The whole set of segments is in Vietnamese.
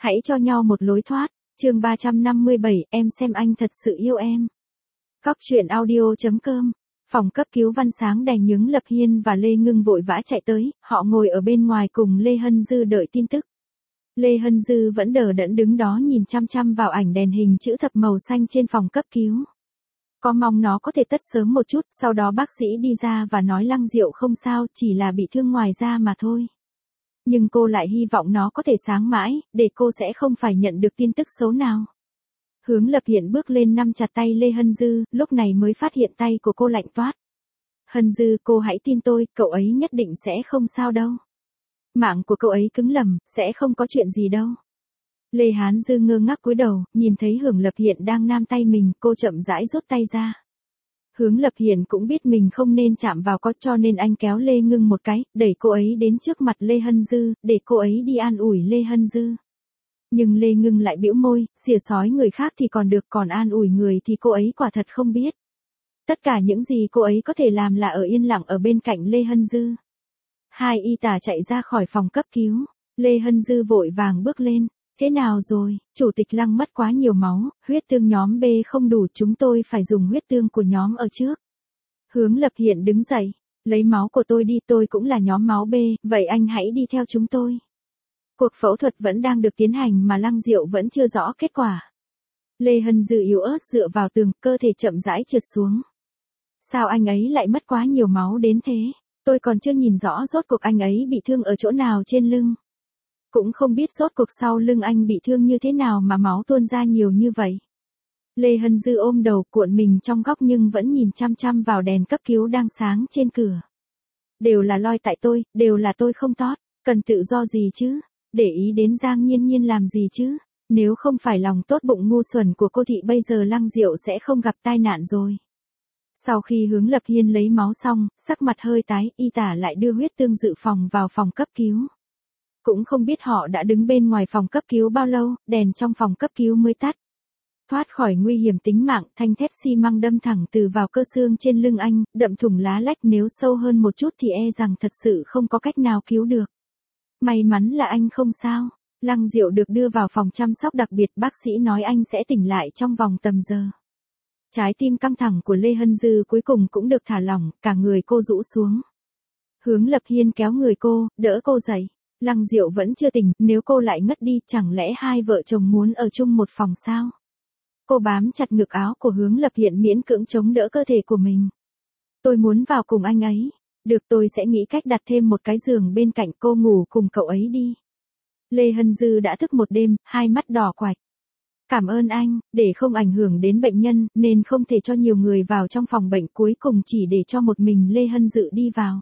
Hãy cho nhau một lối thoát. Chương 357, em xem anh thật sự yêu em. Góc truyện audio.com. Phòng cấp cứu Văn Sáng đành nhướng Lập Hiên và Lê Ngưng vội vã chạy tới, họ ngồi ở bên ngoài cùng Lê Hân Dư đợi tin tức. Lê Hân Dư vẫn đờ đẫn đứng đó nhìn chăm chăm vào ảnh đèn hình chữ thập màu xanh trên phòng cấp cứu. Có mong nó có thể tất sớm một chút, sau đó bác sĩ đi ra và nói Lăng Diệu không sao, chỉ là bị thương ngoài da mà thôi. Nhưng cô lại hy vọng nó có thể sáng mãi, để cô sẽ không phải nhận được tin tức xấu nào. Hướng Lập Hiển bước lên nắm chặt tay Lê Hân Dư, lúc này mới phát hiện tay của cô lạnh toát. Hân Dư, cô hãy tin tôi, cậu ấy nhất định sẽ không sao đâu. Mạng của cậu ấy cứng lầm, sẽ không có chuyện gì đâu. Lê Hán Dư ngơ ngác cúi đầu, nhìn thấy Hướng Lập Hiển đang nam tay mình, cô chậm rãi rút tay ra. Hướng Lập Hiển cũng biết mình không nên chạm vào có, cho nên anh kéo Lê Ngưng một cái, đẩy cô ấy đến trước mặt Lê Hân Dư, để cô ấy đi an ủi Lê Hân Dư. Nhưng Lê Ngưng lại bĩu môi, xỉa xói người khác thì còn được, còn an ủi người thì cô ấy quả thật không biết. Tất cả những gì cô ấy có thể làm là ở yên lặng ở bên cạnh Lê Hân Dư. Hai y tá chạy ra khỏi phòng cấp cứu, Lê Hân Dư vội vàng bước lên. Thế nào rồi, chủ tịch Lăng mất quá nhiều máu, huyết tương nhóm B không đủ, chúng tôi phải dùng huyết tương của nhóm ở trước. Hướng Lập Hiển đứng dậy, lấy máu của tôi đi, tôi cũng là nhóm máu B, vậy anh hãy đi theo chúng tôi. Cuộc phẫu thuật vẫn đang được tiến hành mà Lăng Diệu vẫn chưa rõ kết quả. Lê Hân Dư yếu ớt dựa vào tường, cơ thể chậm rãi trượt xuống. Sao anh ấy lại mất quá nhiều máu đến thế? Tôi còn chưa nhìn rõ rốt cuộc anh ấy bị thương ở chỗ nào trên lưng. Cũng không biết rốt cuộc sau lưng anh bị thương như thế nào mà máu tuôn ra nhiều như vậy. Lê Hân Dư ôm đầu cuộn mình trong góc nhưng vẫn nhìn chăm chăm vào đèn cấp cứu đang sáng trên cửa. Đều là lỗi tại tôi, đều là tôi không tốt, cần tự do gì chứ, để ý đến Giang Nhiên Nhiên làm gì chứ, nếu không phải lòng tốt bụng ngu xuẩn của cô thì bây giờ Lăng Diệu sẽ không gặp tai nạn rồi. Sau khi Hướng Lập Hiên lấy máu xong, sắc mặt hơi tái, y tá lại đưa huyết tương dự phòng vào phòng cấp cứu. Cũng không biết họ đã đứng bên ngoài phòng cấp cứu bao lâu, đèn trong phòng cấp cứu mới tắt. Thoát khỏi nguy hiểm tính mạng, thanh thép xi măng đâm thẳng từ vào cơ xương trên lưng anh, đậm thủng lá lách, nếu sâu hơn một chút thì e rằng thật sự không có cách nào cứu được. May mắn là anh không sao. Lăng Diệu được đưa vào phòng chăm sóc đặc biệt, bác sĩ nói anh sẽ tỉnh lại trong vòng tầm giờ. Trái tim căng thẳng của Lê Hân Dư cuối cùng cũng được thả lỏng, cả người cô rũ xuống. Hướng Lập Hiên kéo người cô, đỡ cô dậy. Lăng Diệu vẫn chưa tỉnh, nếu cô lại ngất đi, chẳng lẽ hai vợ chồng muốn ở chung một phòng sao? Cô bám chặt ngực áo của Hướng Lập Hiển miễn cưỡng chống đỡ cơ thể của mình. Tôi muốn vào cùng anh ấy. Được, tôi sẽ nghĩ cách đặt thêm một cái giường bên cạnh, cô ngủ cùng cậu ấy đi. Lê Hân Dư đã thức một đêm, hai mắt đỏ quạch. Cảm ơn anh, để không ảnh hưởng đến bệnh nhân, nên không thể cho nhiều người vào trong phòng bệnh, cuối cùng chỉ để cho một mình Lê Hân Dư đi vào.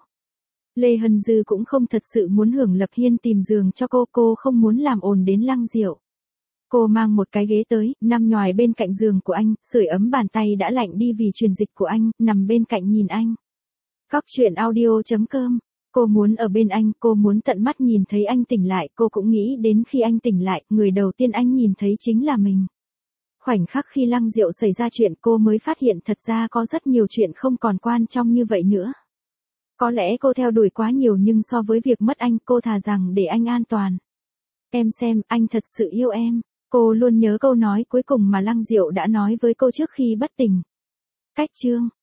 Lê Hân Dư cũng không thật sự muốn Hướng Lập Hiên tìm giường cho cô không muốn làm ồn đến Lăng Diệu. Cô mang một cái ghế tới, nằm nhoài bên cạnh giường của anh, sưởi ấm bàn tay đã lạnh đi vì truyền dịch của anh, nằm bên cạnh nhìn anh. Góc truyện audio.com. Cô muốn ở bên anh, cô muốn tận mắt nhìn thấy anh tỉnh lại, cô cũng nghĩ đến khi anh tỉnh lại, người đầu tiên anh nhìn thấy chính là mình. Khoảnh khắc khi Lăng Diệu xảy ra chuyện, cô mới phát hiện thật ra có rất nhiều chuyện không còn quan trọng như vậy nữa. Có lẽ cô theo đuổi quá nhiều, nhưng so với việc mất anh, cô thà rằng để anh an toàn. Em xem, anh thật sự yêu em. Cô luôn nhớ câu nói cuối cùng mà Lăng Diệu đã nói với cô trước khi bất tỉnh. Cách chương